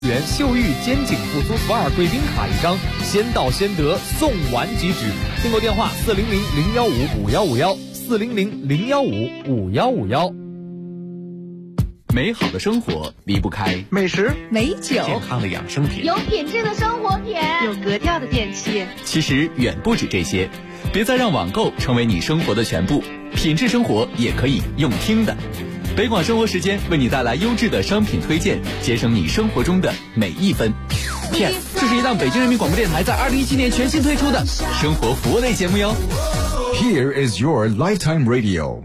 秀玉肩颈复苏福尔贵宾卡一张，先到先得，送完即止。订购电话400-015-5151，400-015-5151。 美好的生活离不开美食、 美酒、 健康的养生品， 有品质的生活品， 有格调的电器。 其实远不止这些，别再让网购成为你生活的全部，品质生活也可以用听的。北广生活时间为你带来优质的商品推荐，节省你生活中的每一分。Yes， 这是一档北京人民广播电台在2017年全新推出的生活服务类节目哟。 Here is your lifetime radio。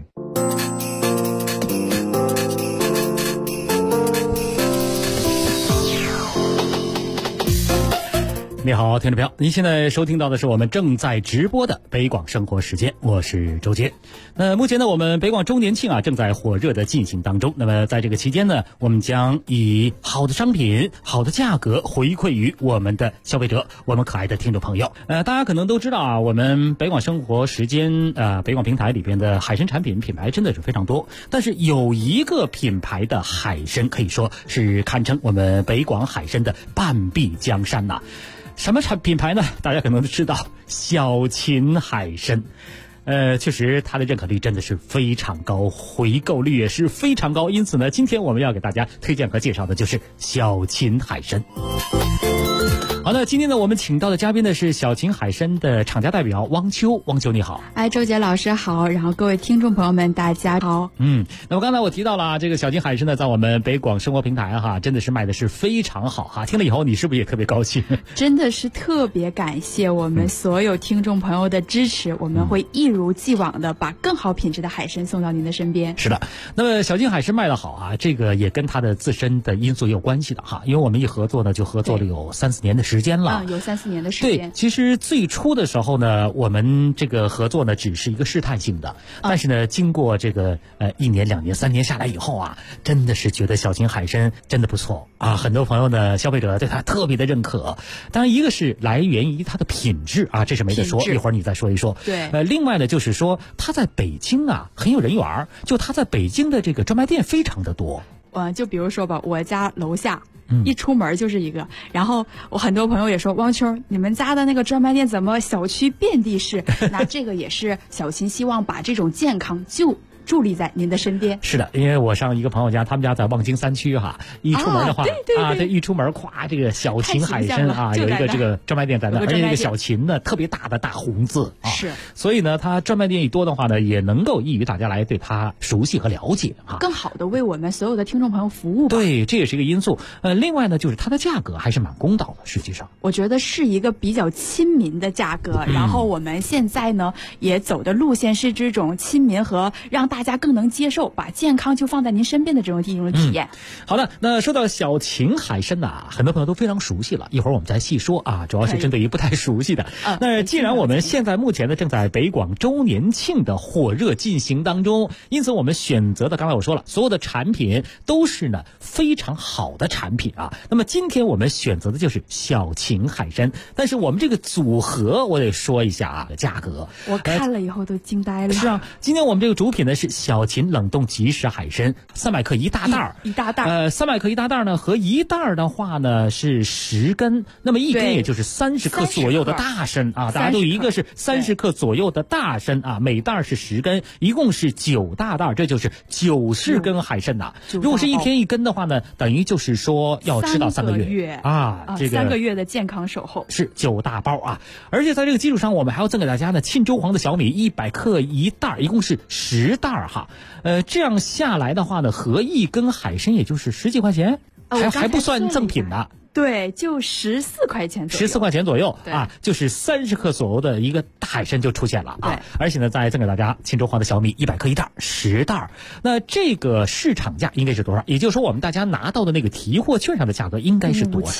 你好，听众朋友，您现在收听到的是我们正在直播的北广生活时间，我是周杰。目前呢，我们北广周年庆啊正在火热的进行当中。那么在这个期间呢，我们将以好的商品、好的价格回馈于我们的消费者，我们可爱的听众朋友。大家可能都知道啊，我们北广生活时间北广平台里边的海参产品品牌真的是非常多，但是有一个品牌的海参可以说是堪称我们北广海参的半壁江山呐。什么品牌呢？大家可能都知道，小秦海参。确实它的认可率真的是非常高，回购率也是非常高。因此呢，今天我们要给大家推荐和介绍的就是小秦海参。好的，今天呢，我们请到的嘉宾呢是小秦海参的厂家代表汪秋。汪秋你好。 周杰老师好，然后各位听众朋友们大家好。 那么刚才我提到了这个小秦海参呢，在我们北广生活平台哈，真的是卖的是非常好哈。听了以后你是不是也特别高兴？ 真的是特别感谢我们所有听众朋友的支持，我们会一如既往的把更好品质的海参送到您的身边。 是的，那么小秦海参卖得好啊，这个也跟它的自身的因素也有关系的哈。因为我们一合作呢，就合作了有3-4年的时间了。 有3-4年的时间。 对，其实最初的时候呢，我们这个合作呢只是一个试探性的，但是呢，经过这个1年、2年、3年下来以后啊，真的是觉得小秦海参真的不错啊，很多朋友呢，消费者对它特别的认可。当然，一个是来源于它的品质啊，这是没得说，一会儿你再说一说。 对。 另外呢，就是说它在北京啊很有人缘，就它在北京的这个专卖店非常的多。 就比如说吧，我家楼下。一出门就是一个，然后我很多朋友也说，汪秋，你们家的那个专卖店怎么小区遍地是？那这个也是小秦希望把这种健康就伫立在您的身边。 是的，因为我上一个朋友家，他们家在望京3区哈，一出门的话对，一出门咵，这个小秦海参啊，有一个这个专卖店在那，而且这个小秦呢特别大的大红字啊， 是， 所以呢，它专卖店一多的话呢，也能够益于大家来对它熟悉和了解啊， 更好的为我们所有的听众朋友服务吧。 对，这也是一个因素。另外呢，就是它的价格还是蛮公道的，实际上我觉得是一个比较亲民的价格。然后我们现在呢也走的路线是这种亲民和让大家更能接受，把健康就放在您身边的这种体验。 好的，那说到小秦海参呐，很多朋友都非常熟悉了，一会儿我们再细说啊，主要是针对于不太熟悉的。那既然我们现在目前呢正在北广周年庆的火热进行当中，因此我们选择的刚才我说了，所有的产品都是呢非常好的产品啊。那么今天我们选择的就是小秦海参，但是我们这个组合我得说一下啊，价格我看了以后都惊呆了。 是啊，今天我们这个主品呢是小秦冷冻即食海参，300克一大袋一大袋。 300克一大袋呢，和一袋的话呢是10根，那么一根也就是30克左右的大参啊。大家都有一个是30克左右的大参啊，每袋是10根，一共是9大袋，这就是90根海参呐。如果是1天1根的话呢，等于就是说要吃到3个月啊，这个 3个月的健康守候是9大包啊。而且在这个基础上，我们还要赠给大家呢沁州黄的小米100克一袋，一共是10袋哈。这样下来的话呢，合1根海参也就是10几块钱，还不算赠品呢。 对，就14块钱左右 ，14块钱左右啊，就是30克左右的一个大海参就出现了啊！而且呢，再赠给大家沁州黄的小米100克一袋，10袋。那这个市场价应该是多少？也就是说，我们大家拿到的那个提货券上的价格应该是多少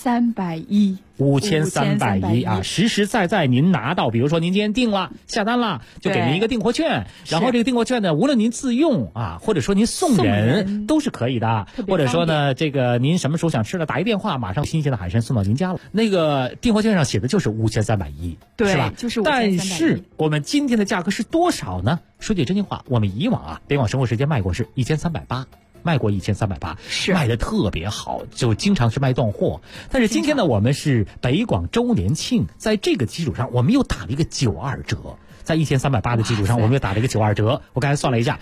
？5310。 5310啊，实实在在您拿到，比如说您今天订了下单了，就给您一个订货券，然后这个订货券呢，无论您自用啊，或者说您送人都是可以的，或者说呢，这个您什么时候想吃了，打一电话，马上新鲜的海参送到您家了。那个订货券上写的就是5310， 对， 是吧？ 就是5310。 但是我们今天的价格是多少呢？说句真心话，我们以往啊，北广生活时间卖过是1380。 卖过1380， 是卖的特别好，就经常是卖断货。但是今天呢，我们是北广周年庆，在这个基础上，我们又打了一个92折。在1380的基础上，我们又打了一个92折。我刚才算了一下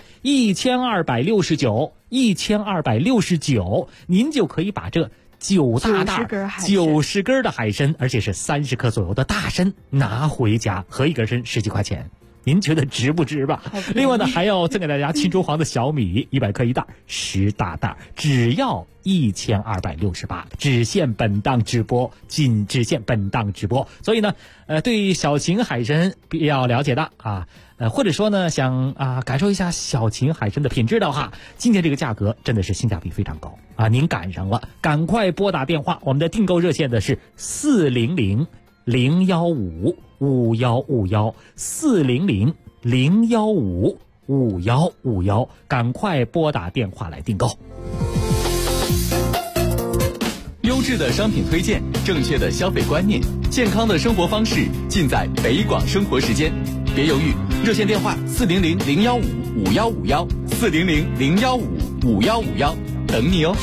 ，1269，您就可以把这9大袋90根的海参，而且是30克左右的大参拿回家，合一根参10几块钱。您觉得值不值吧？另外呢，还要赠给大家青州黄的小米100克一袋，10大袋，只要1268，只限本档直播，仅只限本档直播。所以呢，对小秦海参比较了解的啊，或者说呢想感受一下小秦海参的品质的话，今天这个价格真的是性价比非常高啊！您赶上了，赶快拨打电话，我们的订购热线的是400-015-5151，400-015-5151，赶快拨打电话来订购。 优质的商品推荐，正确的消费观念，健康的生活方式，尽在北广生活时间。别犹豫，热线电话400-015-5151，400-015-5151，等你哦。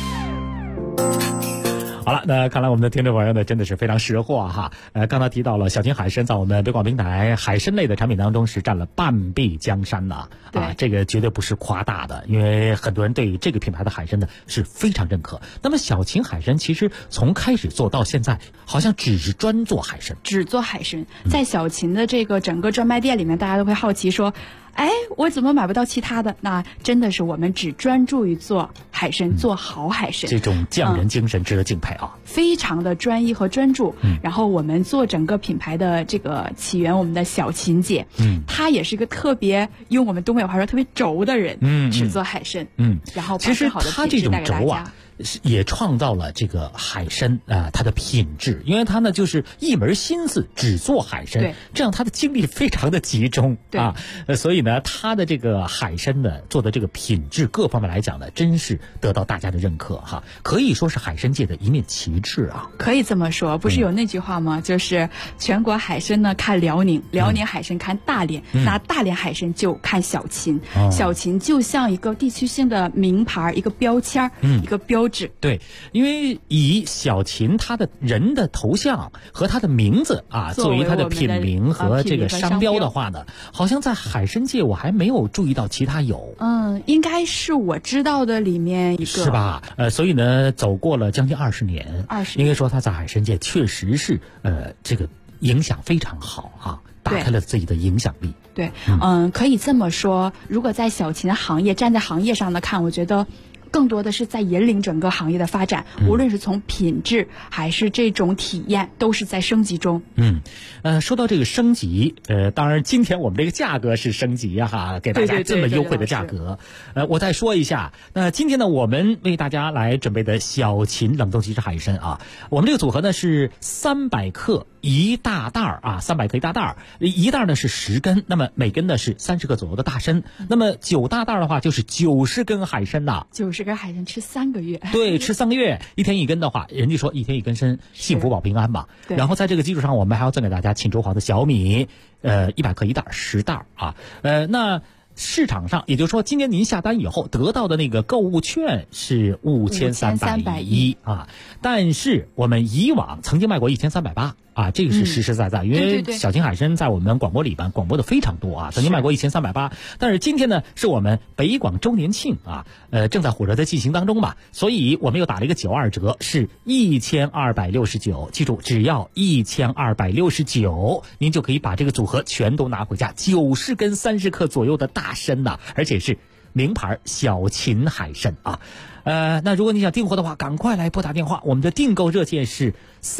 好了，那看来我们的听众朋友呢真的是非常识货哈。刚才提到了小秦海参在我们北广平台海参类的产品当中是占了半壁江山呐。这个绝对不是夸大的，因为很多人对于这个品牌的海参呢是非常认可。那么小秦海参其实从开始做到现在，好像只是专做海参， 只做海参。在小秦的这个整个专卖店里面，大家都会好奇说，我怎么买不到其他的？那真的是我们只专注于做海参，做好海参。 这种匠人精神值得敬佩啊！ 非常的专一和专注。然后我们做整个品牌的这个起源，我们的小秦姐，她也是一个特别用我们东北话说特别轴的人，只做海参。然后其实她这种轴啊，也创造了这个海参它的品质，因为它呢就是一门心思只做海参，这样它的精力非常的集中所以呢，它的这个海参呢做的这个品质各方面来讲呢，真是得到大家的认可哈，可以说是海参界的一面旗帜啊。 可以这么说，不是有那句话吗？就是全国海参呢看辽宁，辽宁海参看大连，那大连海参就看小秦，小秦就像一个地区性的名牌，一个标签，一个标志。 对，因为以小秦他的人的头像和他的名字作为他的品名和这个商标的话呢，好像在海参界我还没有注意到其他有。 应该是我知道的里面一个， 是吧？所以呢，走过了将近20年，应该说他在海参界确实是这个影响非常好啊，打开了自己的影响力。 对，可以这么说，如果在小秦行业站在行业上的看，我觉得更多的是在引领整个行业的发展，无论是从品质还是这种体验，都是在升级中。 说到这个升级，当然今天我们这个价格是升级给大家这么优惠的价格。我再说一下，那今天呢，我们为大家来准备的小秦冷冻即食海参我们这个组合呢是300克一大袋300克一大袋，一袋呢是10根，那么每根呢是30克左右的大参，那么9大袋的话就是90根海参 90根海参吃3个月。 对，吃3个月，1天1根的话，人家说1天1根参，幸福保平安嘛。然后在这个基础上，我们还要赠给大家青州黄的小米，100克一袋10袋那市场上，也就是说今年您下单以后得到的那个购物券是5310但是我们以往曾经卖过1380这个是实实在在，因为小秦海参在我们广播里边广播的非常多曾经卖过1380，但是今天呢是我们北广周年庆正在火热的进行当中吧，所以我们又打了一个92折，是1269，记住只要1269，您就可以把这个组合全都拿回家，90根30克左右的大参而且是名牌小秦海参那如果你想订货的话，赶快来拨打电话，我们的订购热线是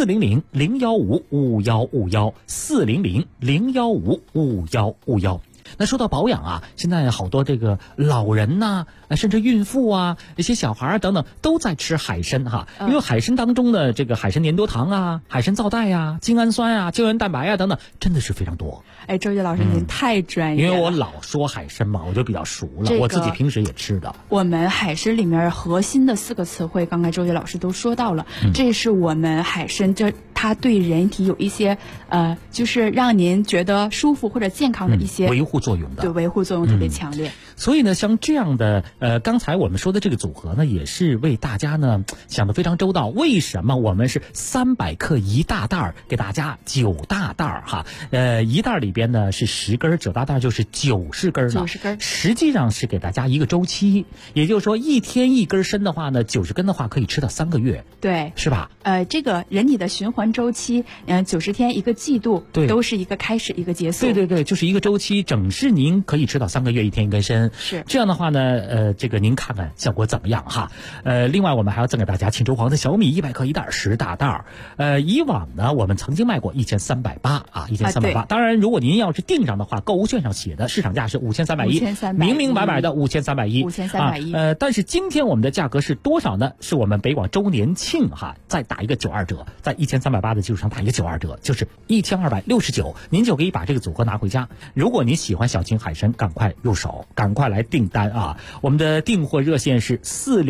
400-015-5151，400-015-5151。那说到保养现在好多这个老人甚至孕妇一些小孩等等都在吃海参因为海参当中的这个海参粘多糖海参皂苷精氨酸胶原蛋白等等真的是非常多。 周杰老师您太专业了， 因为我老说海参嘛，我就比较熟了，我自己平时也吃的。 我们海参里面核心的4个词汇，刚才周杰老师都说到了，这是我们海参它对人体有一些就是让您觉得舒服或者健康的一些维护作用的， 对，维护作用特别强烈。 所以呢，像这样的刚才我们说的这个组合呢，也是为大家呢想得非常周到。为什么我们是300克1大袋给大家9大袋哈？一袋里边呢是10根，9大袋就是90根了。 90根， 实际上是给大家一个周期，也就是说一天1根参的话呢，90根的话可以吃到3个月， 对， 是吧？ 这个人体的循环周期，90天1个季度， 对， 都是一个开始一个结束。 对，就是一个周期，整是您可以吃到3个月，1天1根参。 是这样的话呢，这个您看看效果怎么样哈？另外我们还要赠给大家庆州黄的小米100克1袋10大袋。以往呢我们曾经卖过1380啊，1380。当然，如果您要是订上的话，购物券上写的市场价是5310，明明白白的5310。但是今天我们的价格是多少呢？是我们北广周年庆哈，再打一个92折，在1380的基础上打一个92折，就是1269，您就可以把这个组合拿回家。如果您喜欢小秦海参，赶快入手，赶快来订单啊！我们的订货热线是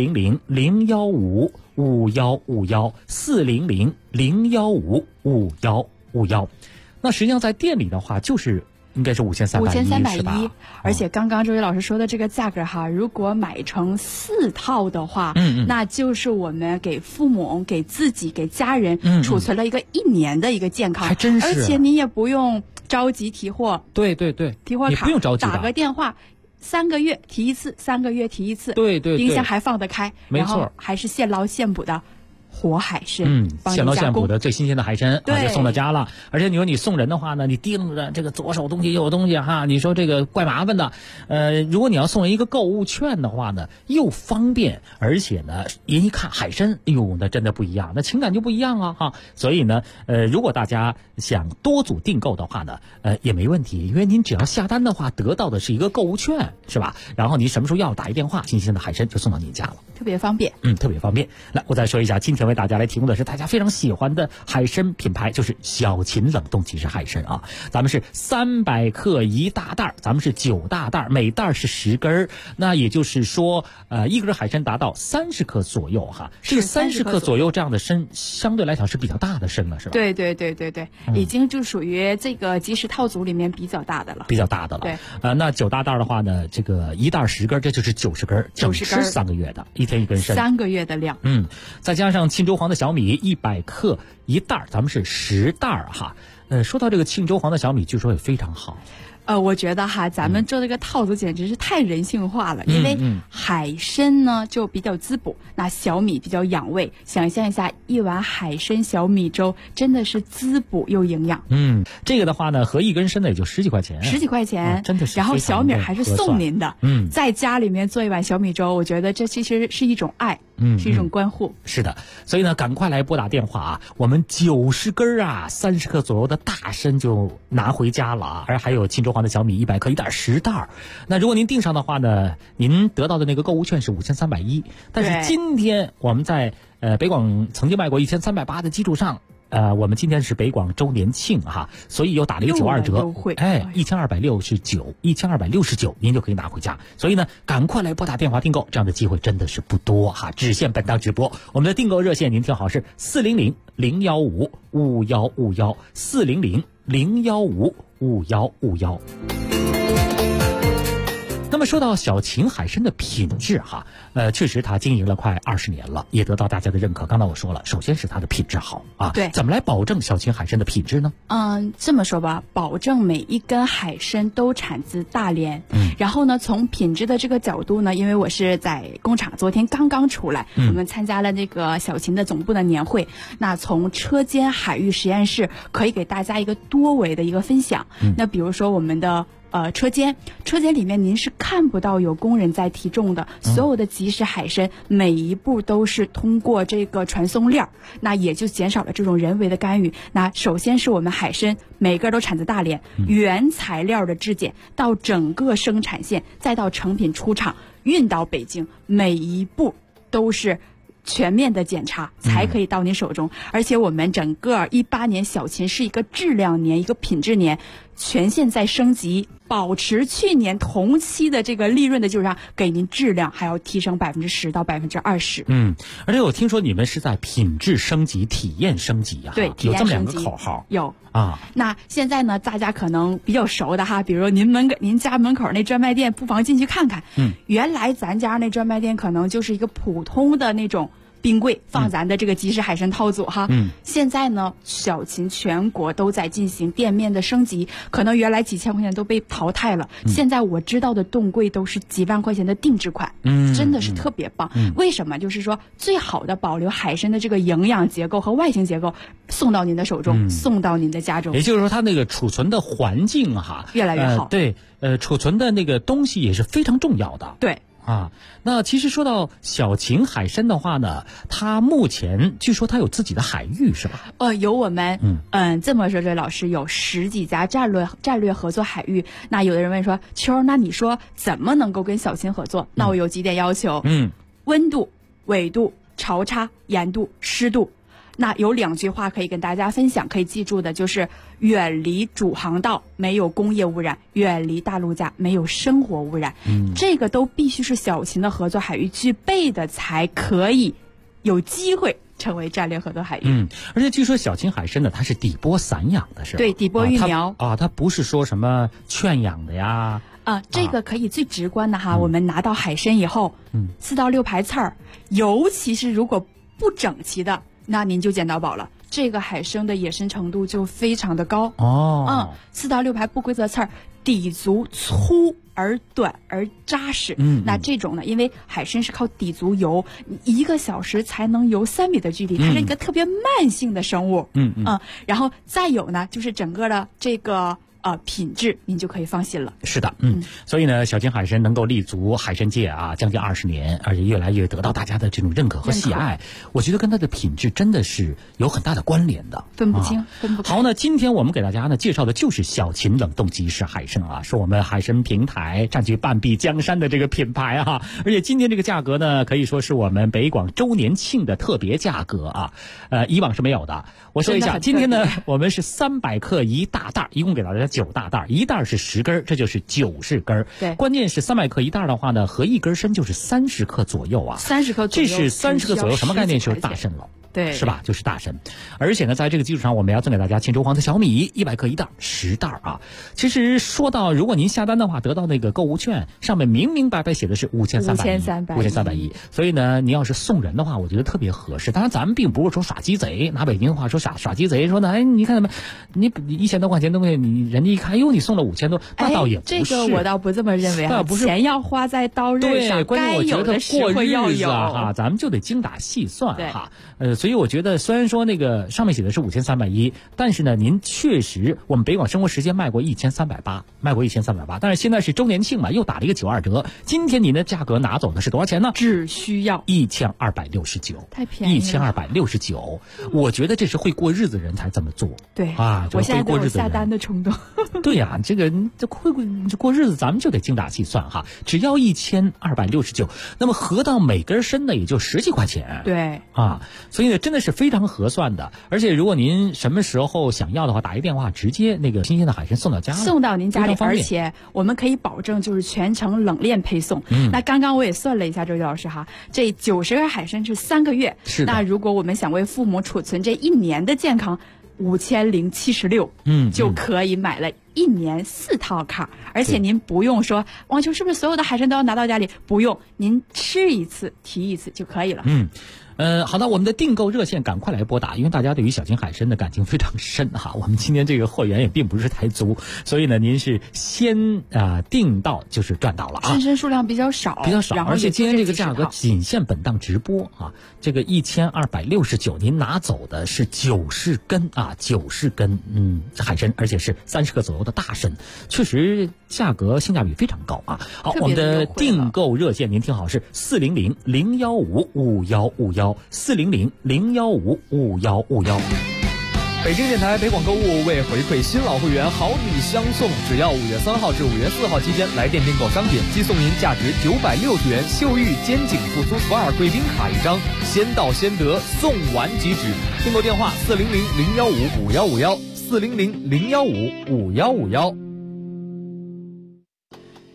400-015-5151，400-015-5151。那实际上在店里的话，就是应该是5310是吧？ 而且刚刚周伟老师说的这个价格哈，如果买成4套的话，那就是我们给父母、给自己、给家人储存了一个1年的一个健康， 还真是。 而且你也不用着急提货， 对， 提货卡你不用着急， 打个电话。3个月提一次，3个月提一次， 对， 冰箱还放得开， 没错， 然后还是现捞现捕的活海参， 现捞现捕的最新鲜的海参， 对， 就送到家了。而且你说你送人的话呢，你盯着这个左手东西右手东西哈，你说这个怪麻烦的。如果你要送人一个购物券的话呢，又方便，而且呢，人一看海参，哎呦，那真的不一样，那情感就不一样啊哈。所以呢，如果大家想多组订购的话呢，也没问题，因为您只要下单的话，得到的是一个购物券，是吧？然后您什么时候要打一电话，新鲜的海参就送到您家了， 特别方便。 特别方便。来，我再说一下，今天为大家来提供的是大家非常喜欢的海参品牌，就是小秦冷冻即食海参啊。咱们是300克1大袋，咱们是9大袋，每袋是10根，那也就是说，一根海参达到30克左右哈。这个30克左右这样的参，相对来讲是比较大的参了，是吧？ 对，已经就属于这个即食套组里面比较大的了。 对，那9大袋的话呢，这个一袋10根，这就是90根，整吃3个月的，1天1根参，3 个月的量。 再加上庆州黄的小米100克1袋，咱们是10袋哈。说到这个庆州黄的小米，据说也非常好。 我觉得哈，咱们做这个套组简直是太人性化了，因为海参呢就比较滋补，那小米比较养胃。想象一下，一碗海参小米粥真的是滋补又营养。 这个的话呢，合1根参的也就10几块钱，真的是。 然后小米还是送您的，在家里面做一碗小米粥，我觉得这其实是一种爱。是一种关护。 是的，所以呢，赶快来拨打电话啊！我们90根啊，30克左右的大参就拿回家了啊！而还有庆州黄的小米100克1袋10袋。那如果您订上的话呢，您得到的那个购物券是5310。但是今天我们在北广曾经卖过1380的基础上。我们今天是北广周年庆哈，所以又打了一个92折，1269，您就可以拿回家。所以呢，赶快来拨打电话订购，这样的机会真的是不多哈，只限本档直播。我们的订购热线您听好是400-015-5151，400-015-5151。那么说到小秦海参的品质哈，确实它经营了快20年了，也得到大家的认可。刚才我说了，首先是它的品质好啊。 对， 怎么来保证小秦海参的品质呢？ 这么说吧，保证每一根海参都产自大连。然后呢，从品质的这个角度呢，因为我是在工厂，昨天刚刚出来，我们参加了那个小秦的总部的年会。那从车间海域实验室可以给大家一个多维的一个分享。那比如说我们的车间里面您是看不到有工人在提重的，所有的即食海参每一步都是通过这个传送链，那也就减少了这种人为的干预。那首先是我们海参每个都产自大连，原材料的质检到整个生产线，再到成品出厂运到北京，每一步都是全面的检查才可以到您手中。而且我们整个18年小秦是一个质量年，一个品质年，全线在升级。 保持去年同期的这个利润的基础上，给您质量还要提升10%到20%。 而且我听说你们是在品质升级、体验升级啊， 对， 有这么2个口号。 有啊。 那现在呢，大家可能比较熟的哈，比如您家门口那专卖店，不妨进去看看。原来咱家那专卖店可能就是一个普通的那种冰柜，放咱的这个即食海参套组哈。现在呢，小秦全国都在进行店面的升级，可能原来几千块钱都被淘汰了。现在我知道的冻柜都是几万块钱的定制款，真的是特别棒。为什么？就是说最好的保留海参的这个营养结构和外形结构，送到您的手中，送到您的家中。 也就是说，它那个储存的环境越来越好。 对，储存的那个东西也是非常重要的。 对。 那其实说到小秦海参的话呢，它目前据说它有自己的海域是吧？ 有我们这么说，这老师有10几家战略合作海域。那有的人问说，秋，那你说怎么能够跟小秦合作？那我有几点要求。温度、纬度、潮差、盐度、湿度。那有2句话可以跟大家分享，可以记住的就是远离主航道，没有工业污染；远离大陆架，没有生活污染。这个都必须是小秦的合作海域具备的，才可以有机会成为战略合作海域。 而且据说小秦海参呢，它是底波散养的，是吧？ 对，底波育苗它不是说什么圈养的呀。 这个可以最直观的哈，我们拿到海参以后，4到6排刺儿，尤其是如果不整齐的，那您就捡到宝了。这个海参的野生程度就非常的高。4到6排不规则刺儿，底足粗而短而扎实。那这种呢，因为海参是靠底足游，1个小时才能游3米的距离，它是一个特别慢性的生物。然后再有呢，就是整个的这个品质您就可以放心了。 是的，所以呢，小秦海参能够立足海参界将近20年，而且越来越得到大家的这种认可和喜爱，我觉得跟它的品质真的是有很大的关联的， 分不清，分不开。 好，那今天我们给大家呢介绍的就是小秦冷冻即食海参是我们海参平台占据半壁江山的这个品牌而且今天这个价格呢，可以说是我们北广周年庆的特别价格以往是没有的。我说一下，今天呢，我们是300克1大袋，一共给大家9大袋，1袋是10根，这就是90根。 对， 关键是300克1袋的话呢，合1根参就是30克左右 30克左右， 这是30克左右，什么概念？就是大参了。 对， 是吧？就是大参。而且呢，在这个基础上，我们要赠给大家青州黄色小米100克1袋，10袋其实说到，如果您下单的话，得到那个购物券，上面明明白白写的是5310，所以呢，您要是送人的话，我觉得特别合适。当然，咱们并不是说耍鸡贼，拿北京话说耍鸡贼，说呢，你看你1000多块钱东西，人家一看，哟，你送了5000多，那倒也不是。 这个我倒不这么认为不是钱要花在刀刃上，该有的时候要有咱们就得精打细算所以我觉得，虽然说那个上面写的是5310，但是呢，您确实我们北广生活时间卖过1380，但是现在是周年庆嘛，又打了一个92折。今天您的价格拿走的是多少钱呢？ 只需要 1269， 太便宜了 ，1269。我觉得这是会过日子人才这么做。 对我现在都有下单的冲动。 对呀，这会过日子，咱们就得精打细算只要1269，那么合到每根参呢，也就10几块钱。 对所以呢，真的是非常合算的。而且如果您什么时候想要的话，打一电话，直接那个新鲜的海参送到家了， 送到您家里，而且我们可以保证就是全程冷链配送。那刚刚我也算了一下，周老师这90根海参是3个月。 是的。 那如果我们想为父母储存这1年的健康，5076，就可以买了1年4套卡，而且您不用说王秋是不是所有的海参都要拿到家里，不用，您吃一次提一次就可以了。 好的，我们的订购热线赶快来拨打，因为大家对于小秦海参的感情非常深我们今天这个货源也并不是太足，所以呢，您是先订到就是赚到了参参数量比较少， 而且今天这个价格仅限本档直播这个1269，您拿走的是90根90根海参，而且是30克左右的大参，确实价格性价比非常高好，我们的订购热线您听好，是400-015-5151，400-015-5151。 北京电台北广购物为回馈新老会员好礼相送，只要5月3号至5月4号期间来电订购商品，即送您价值960元秀玉肩颈复苏索尔贵宾卡1张，先到先得，送完即止。订购电话400-015-5151，400-015-5151。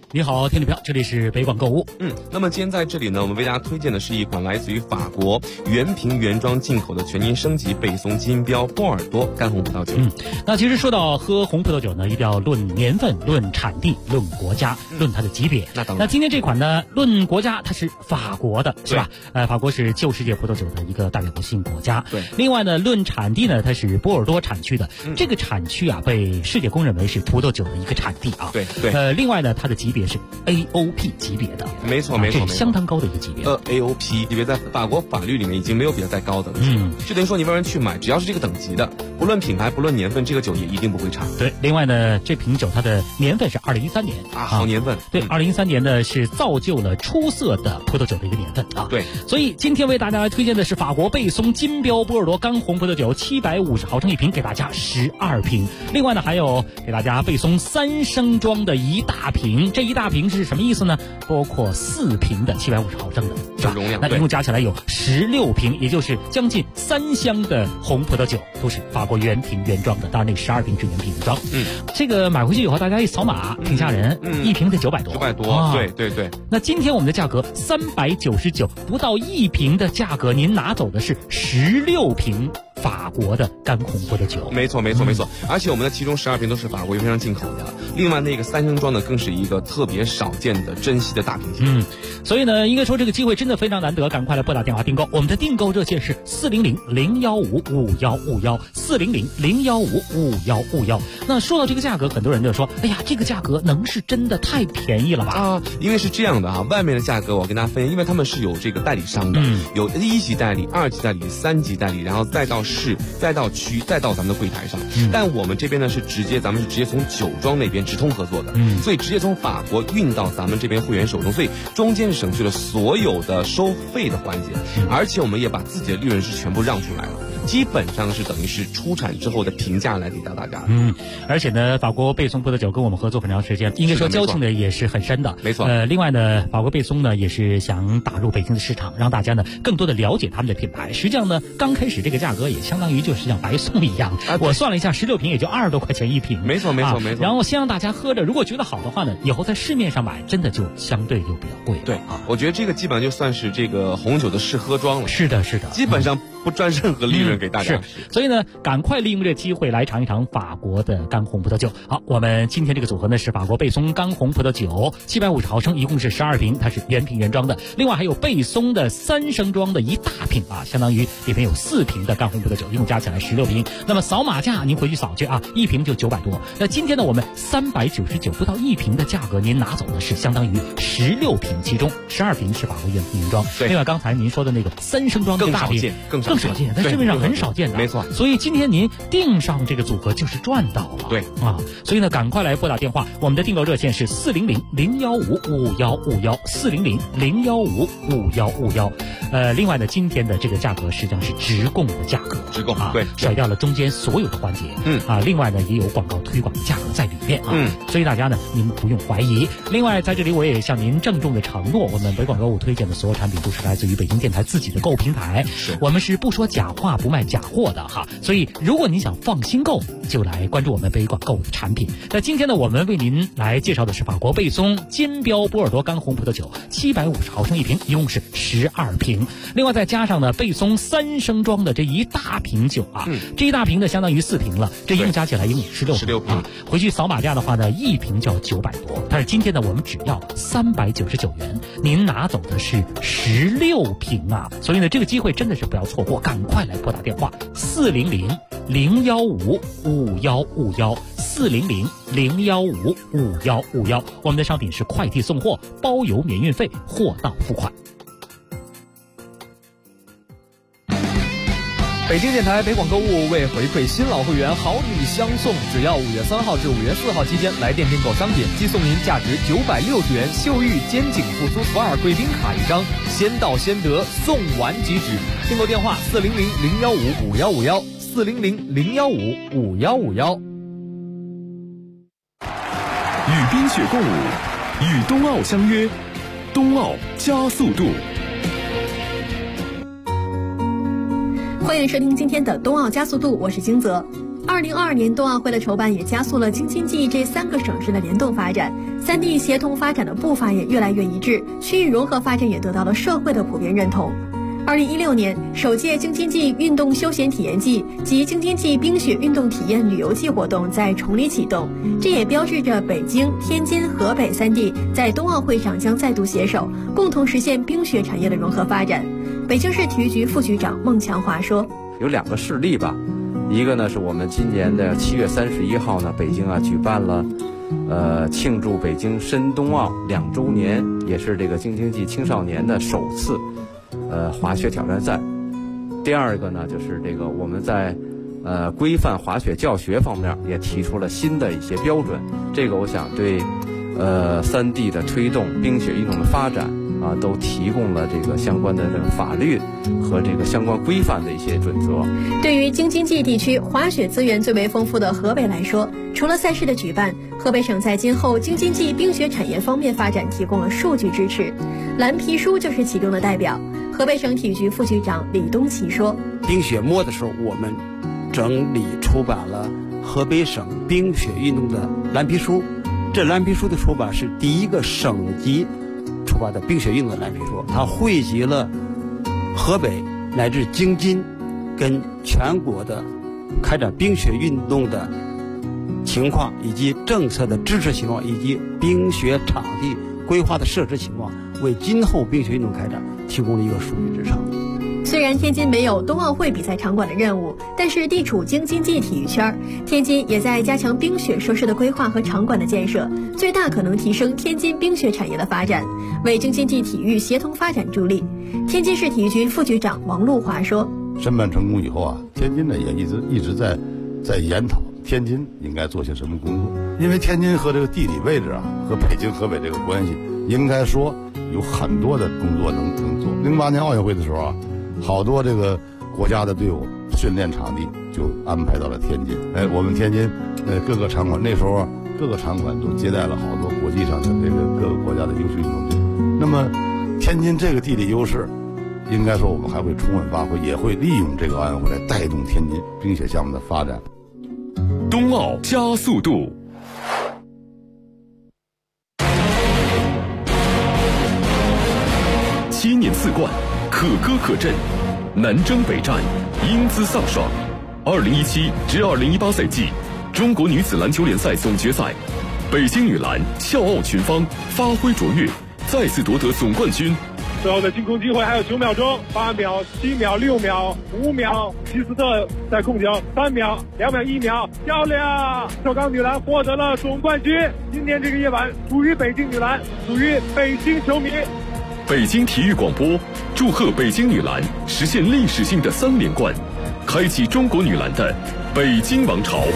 你好，听众朋友，这里是北广购物。 那么今天在这里呢，我们为大家推荐的是一款来自于法国原瓶原装进口的全新升级贝松金标波尔多干红葡萄酒。 那其实说到喝红葡萄酒呢，一定要论年份、论产地、论国家、论它的级别。 那当然。 那今天这款呢，论国家它是法国的，是吧？法国是旧世界葡萄酒的一个代表性国家。 对。 另外呢，论产地呢，它是波尔多产区的。这个产区啊，被世界公认为是葡萄酒的一个产地啊。 对。 另外呢，它的级别是 AOP 级别的。 没错， 这是相当高的一个级别。 AOP 级别在法国法律里面已经没有比它再高的了。就等于说你外人去买，只要是这个等级的，不论品牌不论年份，这个酒也一定不会差。 对。另外呢，这瓶酒它的年份是2013年啊，好年份。 对，2013年呢是造就了出色的葡萄酒的一个年份啊。 对。 所以今天为大家来推荐的是法国贝松金标波尔多干红葡萄酒，750毫升一瓶，给大家12瓶。另外呢，还有给大家贝松3升装的一大瓶，这一大瓶是什么意思呢？包括4瓶的750毫升的，是吧？ 容量。 那一共加起来有16瓶，也就是将近3箱的红葡萄酒，都是法国原瓶原装的。当然，那12瓶是原瓶原装。这个买回去以后，大家一扫码，挺吓人，一瓶得900多。 900多，对。 那今天我们的价格399，不到1瓶的价格，您拿走的是16瓶法国的干红葡萄酒。 没错。而且我们的其中12瓶都是法国原瓶进口的，另外那个3升装的更是一个特别少见的珍稀的大瓶型。 所以呢，应该说这个机会真的非常难得，赶快来拨打电话订购。我们的订购热线是400-015-5151，400-015-5151。那说到这个价格，很多人就说，哎呀，这个价格能是真的太便宜了吧？ 因为是这样的啊，外面的价格我跟大家分析，因为他们是有这个代理商的，有1级代理、2级代理、3级代理，然后再到市、再到区、再到咱们的柜台上。但我们这边呢咱们是直接从酒庄那边直通合作的，所以直接从法国运到咱们这边会员手中，所以中间是省去了所有的收费的环节，而且我们也把自己的利润是全部让出来了。基本上是等于是出产之后的平价来给到大家。 而且呢，法国贝松葡萄酒跟我们合作很长时间，应该说交情的也是很深的。 没错。 另外呢，法国贝松呢也是想打入北京的市场，让大家呢更多的了解他们的品牌。实际上呢，刚开始这个价格也相当于就是像白送一样。我算了一下，16瓶也就20多块钱一瓶。 没错。 然后先让大家喝着，如果觉得好的话呢，以后在市面上买真的就相对就比较贵。 对啊，我觉得这个基本上就算是这个红酒的试喝装了。 是的。 基本上不赚任何利润给大家。 所以呢，赶快利用这机会来尝一尝法国的干红葡萄酒。好，我们今天这个组合呢是法国贝松干红葡萄酒，750毫升，一共是12瓶，它是原瓶原装的。另外还有贝松的3升装的一大瓶啊，相当于里面有4瓶的干红葡萄酒，一共加起来16瓶。那么扫码价您回去扫去啊，一瓶就900多。那今天呢，我们399不到1瓶的价格，您拿走的是相当于16瓶，其中12瓶是法国原瓶原装。另外刚才您说的那个3升装的大瓶更少见，在市面上很少见的。 没错。 所以今天您订上这个组合就是赚到了。 对啊，所以呢，赶快来拨打电话，我们的订购热线是400-015-5151，400-015-5151。另外呢，今天的这个价格实际上是直供的价格， 对， 甩掉了中间所有的环节。另外呢，也有广告推广的价格在里面啊。所以大家呢，您不用怀疑。另外，在这里我也向您郑重的承诺，我们北广购物推荐的所有产品都是来自于北京电台自己的购物平台，我们是不说假话不卖假货的哈。所以如果您想放心购，就来关注我们北广购物的产品。那今天呢，我们为您来介绍的是法国贝松金标波尔多干红葡萄酒，750毫升一瓶，一共是12瓶。另外再加上呢贝松3升装的这一大瓶酒啊，这一大瓶呢相当于4瓶了，这一共加起来一共16瓶啊。回去扫码价的话呢，一瓶就要900多，但是今天呢我们只要399元，您拿走的是16瓶啊。所以呢，这个机会真的是不要错过，赶快来拨打电话400-015-5151，400-015-5151。我们的商品是快递送货，包邮免运费，货到付款。 北京电台北广购物为回馈新老会员好礼相送，只要5月3号至5月4号期间来店订购商品，即送您价值960元秀玉肩颈复苏索尔贵宾卡一张，先到先得，送完即止。订购电话400-015-5151，400-015-5151。 与冰雪共舞，与冬奥相约，冬奥加速度。 欢迎收听今天的冬奥加速度，我是金泽。 2022年冬奥会的筹办也加速了京津冀这3个省市的联动发展，3地协同发展的步伐也越来越一致，区域融合发展也得到了社会的普遍认同。2016年，首届京津冀运动休闲体验季及京津冀冰雪运动体验旅游季活动在崇礼启动，这也标志着北京、天津、河北3地在冬奥会上将再度携手，共同实现冰雪产业的融合发展。北京市体育局副局长孟强华说：“ 有2个事例吧，一个呢是我们今年的7月31号呢，北京举办了，庆祝北京申冬奥2周年，也是这个京津冀青少年的首次，滑雪挑战赛。第二个呢，就是这个我们在，规范滑雪教学方面也提出了新的一些标准，这个我想对，3地的推动冰雪运动的发展。”都提供了这个相关的这个法律和这个相关规范的一些准则。 对于京津冀地区滑雪资源最为丰富的河北来说，除了赛事的举办，河北省在今后京津冀冰雪产业方面发展提供了数据支持。蓝皮书就是其中的代表。河北省体育局副局长李东奇说：“ 冰雪末的时候，我们整理出版了河北省冰雪运动的蓝皮书。这蓝皮书的出版是第一个省级出版的冰雪运动的蓝皮书，它汇集了河北乃至京津跟全国的开展冰雪运动的情况，以及政策的支持情况，以及冰雪场地规划的设置情况，为今后冰雪运动开展提供了一个数据支撑。” 虽然天津没有冬奥会比赛场馆的任务，但是地处京津冀体育圈，天津也在加强冰雪设施的规划和场馆的建设，最大可能提升天津冰雪产业的发展，为京津冀体育协同发展助力。天津市体育局副局长王路华说：“ 申办成功以后天津呢也一直在研讨天津应该做些什么工作，因为天津和这个地理位置和北京、河北这个关系，应该说有很多的工作能做。08年奥运会的时候好多这个国家的队伍训练场地就安排到了天津。我们天津各个场馆那时候各个场馆都接待了好多国际上的这个各个国家的优秀运动队。那么天津这个地理优势，应该说我们还会充分发挥，也会利用这个奥运会来带动天津冰雪项目的发展。 冬奥加速度。7年4冠，可歌可阵，南征北战，英姿飒爽。2017至2018赛季中国女子篮球联赛总决赛，北京女篮笑傲群芳，发挥卓越，再次夺得总冠军。 最后的进攻机会还有9秒钟，8秒、7秒、6秒、5秒，希斯特在控球，3秒、2秒、1秒，漂亮！首钢女篮获得了总冠军。今天这个夜晚属于北京女篮，属于北京球迷。 北京体育广播祝贺北京女篮实现历史性的3连冠，开启中国女篮的北京王朝。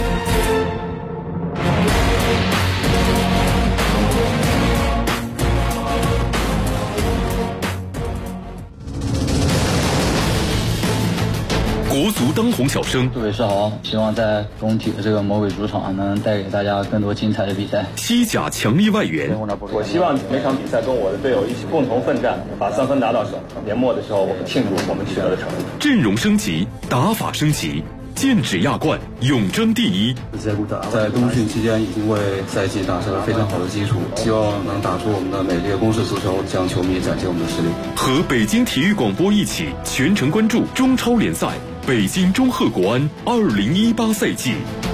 国足当红小生， 各位是好，希望在中体的这个魔鬼主场能带给大家更多精彩的比赛。 西甲强力外援， 我希望每场比赛跟我的队友一起共同奋战，把3分拿到手。年末的时候，我们庆祝我们取得的成绩。 阵容升级，打法升级，剑指亚冠，永争第一。 在冬训期间已经为赛季打下了非常好的基础，希望能打出我们的美丽的攻势足球，向球迷展现我们的实力。 和北京体育广播一起全程关注中超联赛北京中赫国安2018赛季。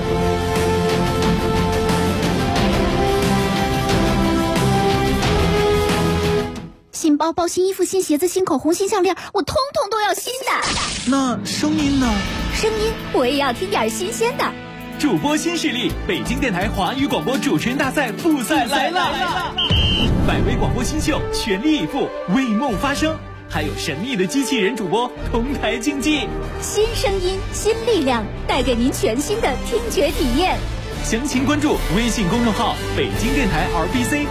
新包包、新衣服、新鞋子、新口红、新项链，我通通都要新的。 那声音呢？ 声音我也要听点新鲜的。 主播新势力，北京电台华语广播主持人大赛复赛来了！百位广播新秀全力以赴，为梦发声。还有神秘的机器人主播同台竞技， 新声音新力量，带给您全新的听觉体验。 详情关注微信公众号北京电台 RBC。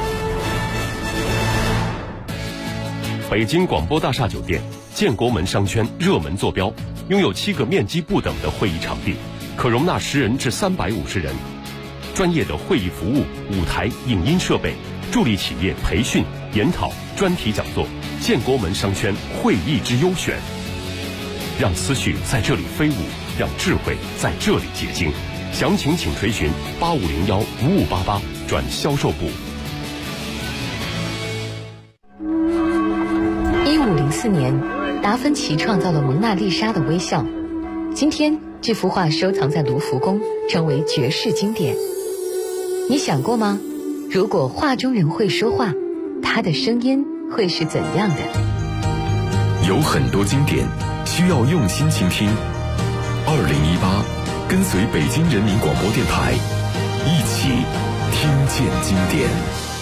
北京广播大厦酒店建国门商圈热门坐标，拥有7个面积不等的会议场地，可容纳10人至350人，专业的会议服务、舞台、影音设备，助力企业培训、研讨、专题讲座。建国门商圈会议之优选，让思绪在这里飞舞，让智慧在这里结晶。 详情请垂询8501-5588转销售部。 1504年，达芬奇创造了蒙娜丽莎的微笑。今天，这幅画收藏在卢浮宫，成为绝世经典。你想过吗？如果画中人会说话，他的声音会是怎样的？ 有很多经典需要用心倾听。2018，跟随北京人民广播电台，一起听见经典。